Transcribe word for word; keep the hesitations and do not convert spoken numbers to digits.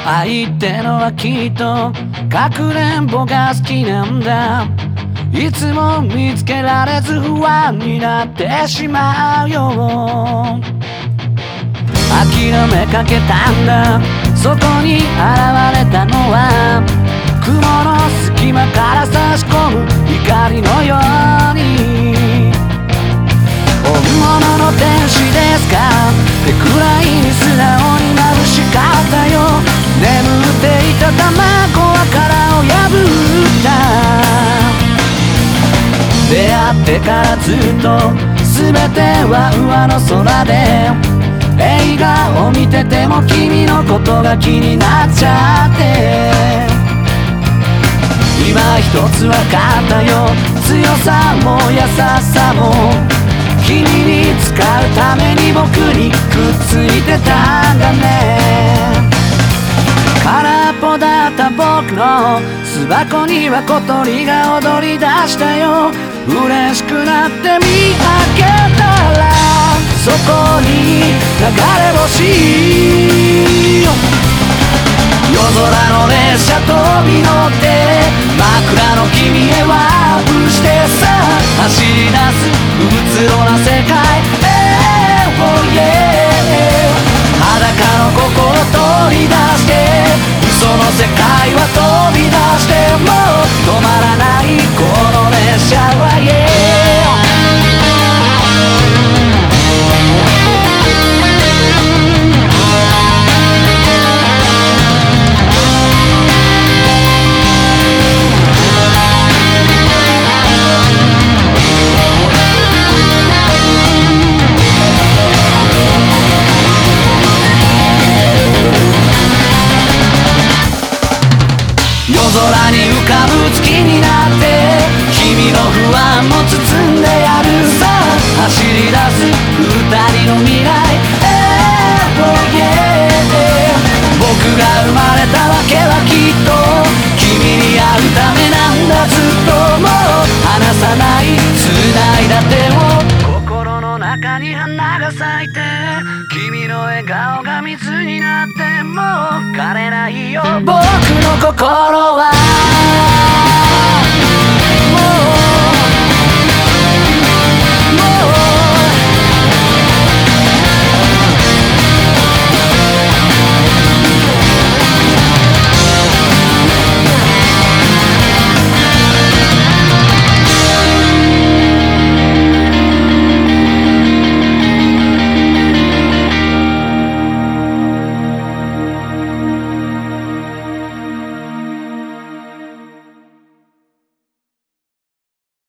相手のはきっとかくれんぼが好きなんだ。いつも見つけられず不安になってしまうよ。諦めかけたんだ。そこに現れたのは雲の隙間から差し込む光のように。本物の天使ですかってくらいに素直に眩しかったよ。眠っていた卵は殻を破った。出会ってからずっと全ては上の空で、映画を見てても君のことが気になっちゃって。今一つ分かったよ。強さも優しさも君に使うために僕にくっついてたんだね。空っぽだった僕の巣箱には小鳥が踊り出したよ。嬉しくなって見上げたらそこに流れ星。夜空の列車飛び乗って枕の君へワープしてさ、走り出すうつろな世界。えー、oh yeah、 裸の心を取り出して嘘の世界は飛び出しても止まらないこの列車は yeah。夜空に浮かぶ月になって君の不安も包んでやるさ。走り出す二人の未来。えー、oh yeah、 僕が生まれたわけはきっと君に会うためなんだ。ずっともう離さない繋いだ手を。心の中に花が咲いて君の笑顔が水になってもう枯れないよ。僕の心は